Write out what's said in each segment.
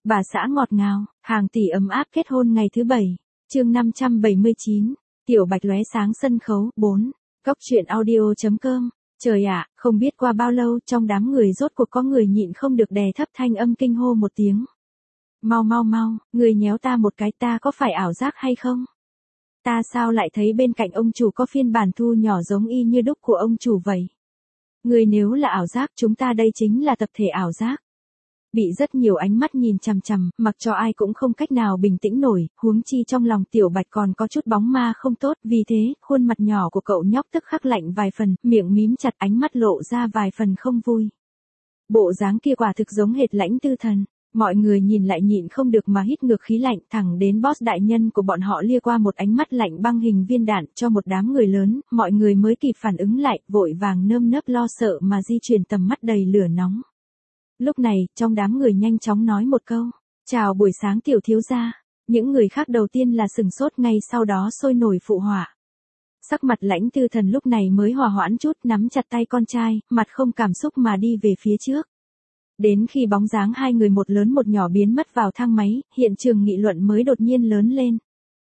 Bà xã ngọt ngào, hàng tỷ ấm áp kết hôn ngày thứ 7. Chương 579. Tiểu Bạch lóe sáng sân khấu 4. Cốc truyện audio.com. Trời ạ, không biết qua bao lâu trong đám người rốt cuộc có người nhịn không được đè thấp thanh âm kinh hô một tiếng. Mau mau mau, người nhéo ta một cái, ta có phải ảo giác hay không? Ta sao lại thấy bên cạnh ông chủ có phiên bản thu nhỏ giống y như đúc của ông chủ vậy? Người nếu là ảo giác, chúng ta đây chính là tập thể ảo giác. Bị rất nhiều ánh mắt nhìn chằm chằm, mặc cho ai cũng không cách nào bình tĩnh nổi, huống chi trong lòng Tiểu Bạch còn có chút bóng ma không tốt, vì thế, khuôn mặt nhỏ của cậu nhóc tức khắc lạnh vài phần, miệng mím chặt, ánh mắt lộ ra vài phần không vui. Bộ dáng kia quả thực giống hệt Lãnh Tư Thần. Mọi người nhìn lại nhịn không được mà hít ngược khí lạnh, thẳng đến boss đại nhân của bọn họ lia qua một ánh mắt lạnh băng hình viên đạn cho một đám người lớn, mọi người mới kịp phản ứng lại, vội vàng nơm nớp lo sợ mà di chuyển tầm mắt đầy lửa nóng. Lúc này, trong đám người nhanh chóng nói một câu, chào buổi sáng tiểu thiếu gia. Những người khác đầu tiên là sừng sốt, ngay sau đó sôi nổi phụ họa. Sắc mặt Lãnh Tư Thần lúc này mới hòa hoãn chút, nắm chặt tay con trai, mặt không cảm xúc mà đi về phía trước. Đến khi bóng dáng hai người một lớn một nhỏ biến mất vào thang máy, hiện trường nghị luận mới đột nhiên lớn lên.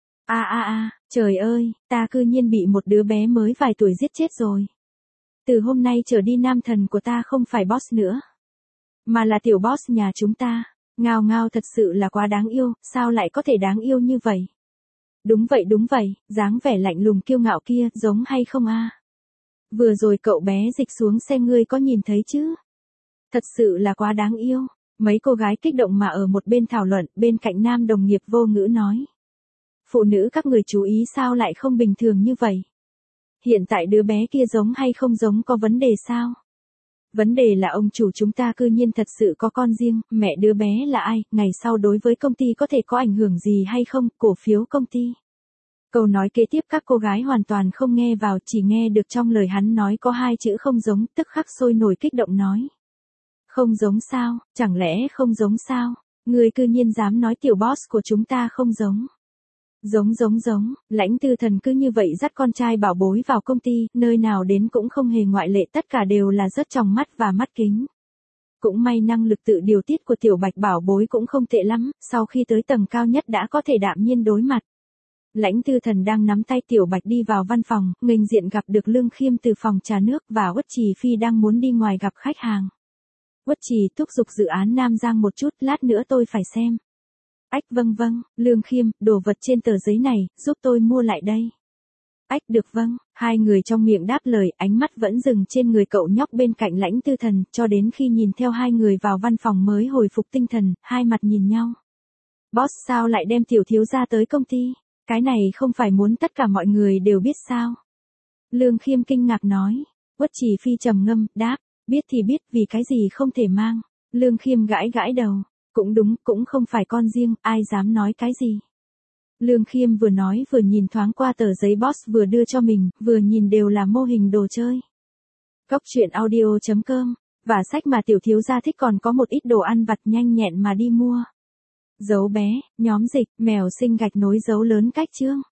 Trời ơi, ta cư nhiên bị một đứa bé mới vài tuổi giết chết rồi. Từ hôm nay trở đi nam thần của ta không phải boss nữa, mà là tiểu boss nhà chúng ta. Ngao ngao, thật sự là quá đáng yêu, sao lại có thể đáng yêu như vậy? Đúng vậy, dáng vẻ lạnh lùng kiêu ngạo kia, giống hay không a? Vừa rồi cậu bé dịch xuống xem ngươi có nhìn thấy chứ? Thật sự là quá đáng yêu. Mấy cô gái kích động mà ở một bên thảo luận, bên cạnh nam đồng nghiệp vô ngữ nói. Phụ nữ các người chú ý sao lại không bình thường như vậy? Hiện tại đứa bé kia giống hay không giống có vấn đề sao? Vấn đề là ông chủ chúng ta cư nhiên thật sự có con riêng, mẹ đứa bé là ai, ngày sau đối với công ty có thể có ảnh hưởng gì hay không, cổ phiếu công ty. Câu nói kế tiếp các cô gái hoàn toàn không nghe vào, chỉ nghe được trong lời hắn nói có hai chữ không giống, tức khắc sôi nổi kích động nói. Không giống sao, chẳng lẽ không giống sao? Người cư nhiên dám nói tiểu boss của chúng ta không giống. Giống, Lãnh Tư Thần cứ như vậy dắt con trai bảo bối vào công ty, nơi nào đến cũng không hề ngoại lệ, tất cả đều là rất trong mắt và mắt kính. Cũng may năng lực tự điều tiết của tiểu Bạch bảo bối cũng không tệ lắm, sau khi tới tầng cao nhất đã có thể đạm nhiên đối mặt. Lãnh Tư Thần đang nắm tay tiểu Bạch đi vào văn phòng, nghênh diện gặp được Lương Khiêm từ phòng trà nước và Uất Trì Phi đang muốn đi ngoài gặp khách hàng. Uất Trì thúc giục dự án Nam Giang một chút, lát nữa tôi phải xem. Ách vâng, Lương Khiêm, đồ vật trên tờ giấy này, giúp tôi mua lại đây. Ách được vâng, hai người trong miệng đáp lời, ánh mắt vẫn dừng trên người cậu nhóc bên cạnh Lãnh Tư Thần, cho đến khi nhìn theo hai người vào văn phòng mới hồi phục tinh thần, hai mặt nhìn nhau. Boss sao lại đem tiểu thiếu gia tới công ty? Cái này không phải muốn tất cả mọi người đều biết sao? Lương Khiêm kinh ngạc nói. Uất Trì Phi trầm ngâm, đáp, biết thì biết, vì cái gì không thể mang. Lương Khiêm gãi đầu. Cũng đúng, cũng không phải con riêng, ai dám nói cái gì. Lương Khiêm vừa nói vừa nhìn thoáng qua tờ giấy boss vừa đưa cho mình, vừa nhìn đều là mô hình đồ chơi. Cốc truyện audio.com. Và sách mà tiểu thiếu gia thích còn có một ít đồ ăn vặt, nhanh nhẹn mà đi mua. Dấu bé, nhóm dịch, mèo sinh gạch nối dấu lớn cách chương.